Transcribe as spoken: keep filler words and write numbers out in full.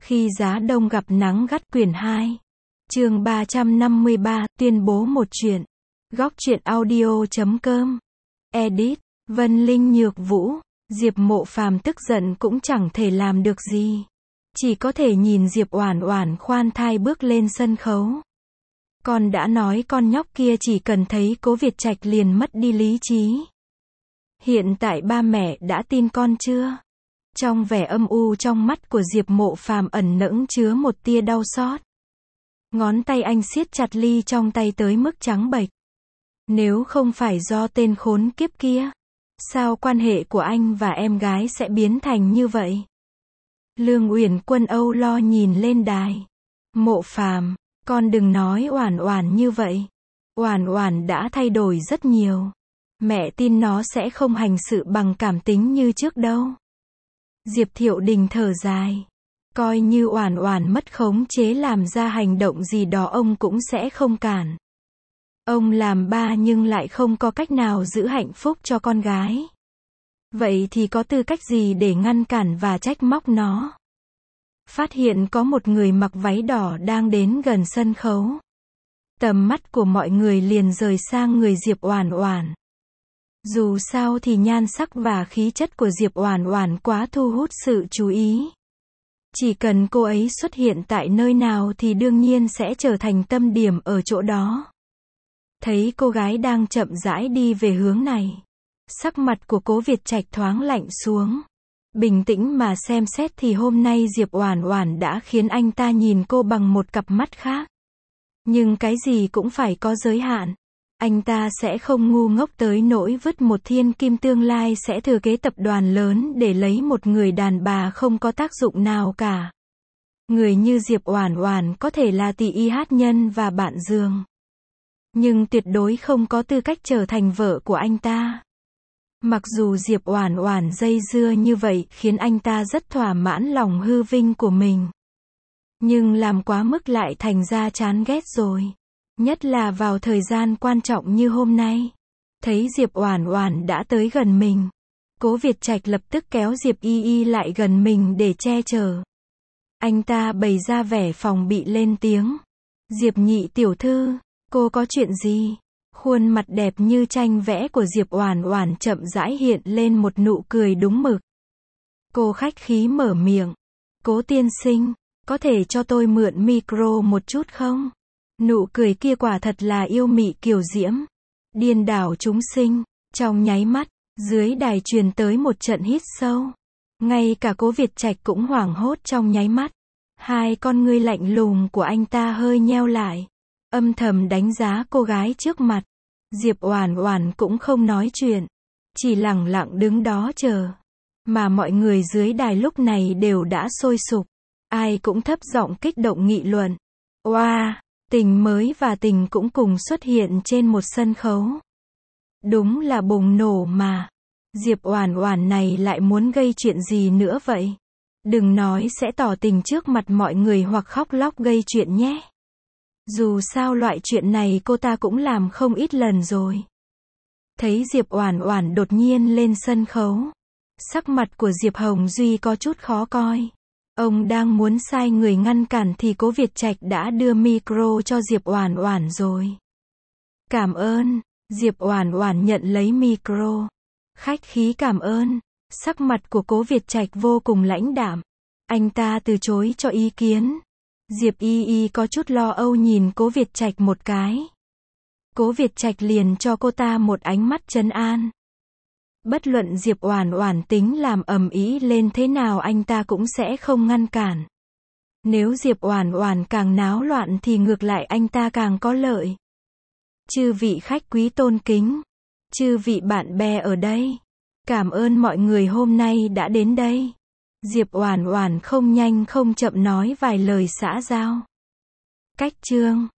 Khi giá đông gặp nắng gắt quyển hai. Chương ba trăm năm mươi ba, tuyên bố một chuyện. Góc truyện audio chấm com. Edit, Vân Linh Nhược Vũ. Diệp Mộ Phàm tức giận cũng chẳng thể làm được gì. Chỉ có thể nhìn Diệp Oản Oản khoan thai bước lên sân khấu. Con đã nói con nhóc kia chỉ cần thấy Cố Việt Trạch liền mất đi lý trí. Hiện tại ba mẹ đã tin con chưa? Trong vẻ âm u trong mắt của Diệp Mộ Phàm ẩn nẫng chứa một tia đau xót. Ngón tay anh siết chặt ly trong tay tới mức trắng bệch. Nếu không phải do tên khốn kiếp kia, sao quan hệ của anh và em gái sẽ biến thành như vậy? Lương Uyển Quân âu lo nhìn lên đài. Mộ Phàm, con đừng nói Oản Oản như vậy. Oản Oản đã thay đổi rất nhiều. Mẹ tin nó sẽ không hành sự bằng cảm tính như trước đâu. Diệp Thiệu Đình thở dài. Coi như Oản Oản mất khống chế làm ra hành động gì đó ông cũng sẽ không cản. Ông làm ba nhưng lại không có cách nào giữ hạnh phúc cho con gái. Vậy thì có tư cách gì để ngăn cản và trách móc nó? Phát hiện có một người mặc váy đỏ đang đến gần sân khấu. Tầm mắt của mọi người liền rời sang người Diệp Oản Oản. Dù sao thì nhan sắc và khí chất của Diệp Oản Oản quá thu hút sự chú ý. Chỉ cần cô ấy xuất hiện tại nơi nào thì đương nhiên sẽ trở thành tâm điểm ở chỗ đó. Thấy cô gái đang chậm rãi đi về hướng này. Sắc mặt của Cố Việt Trạch thoáng lạnh xuống. Bình tĩnh mà xem xét thì hôm nay Diệp Oản Oản đã khiến anh ta nhìn cô bằng một cặp mắt khác. Nhưng cái gì cũng phải có giới hạn. Anh ta sẽ không ngu ngốc tới nỗi vứt một thiên kim tương lai sẽ thừa kế tập đoàn lớn để lấy một người đàn bà không có tác dụng nào cả. Người như Diệp Oản Oản có thể là tỷ y hát nhân và bạn giường. Nhưng tuyệt đối không có tư cách trở thành vợ của anh ta. Mặc dù Diệp Oản Oản dây dưa như vậy khiến anh ta rất thỏa mãn lòng hư vinh của mình. Nhưng làm quá mức lại thành ra chán ghét rồi. Nhất là vào thời gian quan trọng như hôm nay. Thấy Diệp Oản Oản đã tới gần mình. Cố Việt Trạch lập tức kéo Diệp Y Y lại gần mình để che chở. Anh ta bày ra vẻ phòng bị lên tiếng. Diệp nhị tiểu thư, cô có chuyện gì? Khuôn mặt đẹp như tranh vẽ của Diệp Oản Oản chậm rãi hiện lên một nụ cười đúng mực. Cô khách khí mở miệng. Cố tiên sinh, có thể cho tôi mượn micro một chút không? Nụ cười kia quả thật là yêu mị kiều diễm. Điên đảo chúng sinh. Trong nháy mắt, dưới đài truyền tới một trận hít sâu. Ngay cả Cố Việt Trạch cũng hoảng hốt trong nháy mắt. Hai con ngươi lạnh lùng của anh ta hơi nheo lại. Âm thầm đánh giá cô gái trước mặt. Diệp Oản Oản cũng không nói chuyện. Chỉ lặng lặng đứng đó chờ. Mà mọi người dưới đài lúc này đều đã sôi sục. Ai cũng thấp giọng kích động nghị luận. Oa! Wow, tình mới và tình cũng cùng xuất hiện trên một sân khấu. Đúng là bùng nổ mà. Diệp Oản Oản này lại muốn gây chuyện gì nữa vậy? Đừng nói sẽ tỏ tình trước mặt mọi người hoặc khóc lóc gây chuyện nhé. Dù sao loại chuyện này cô ta cũng làm không ít lần rồi. Thấy Diệp Oản Oản đột nhiên lên sân khấu. Sắc mặt của Diệp Hồng Duy có chút khó coi. Ông đang muốn sai người ngăn cản thì Cố Việt Trạch đã đưa micro cho Diệp Oản Oản rồi. Cảm ơn. Diệp Oản Oản nhận lấy micro. Khách khí cảm ơn. Sắc mặt của Cố Việt Trạch vô cùng lãnh đạm. Anh ta từ chối cho ý kiến. Diệp Y Y có chút lo âu nhìn Cố Việt Trạch một cái. Cố Việt Trạch liền cho cô ta một ánh mắt trấn an. Bất luận Diệp Oản Oản tính làm ầm ĩ lên thế nào anh ta cũng sẽ không ngăn cản. Nếu Diệp Oản Oản càng náo loạn thì ngược lại anh ta càng có lợi. Chư vị khách quý tôn kính, chư vị bạn bè ở đây, cảm ơn mọi người hôm nay đã đến đây. Diệp Oản Oản không nhanh không chậm nói vài lời xã giao. Cách chương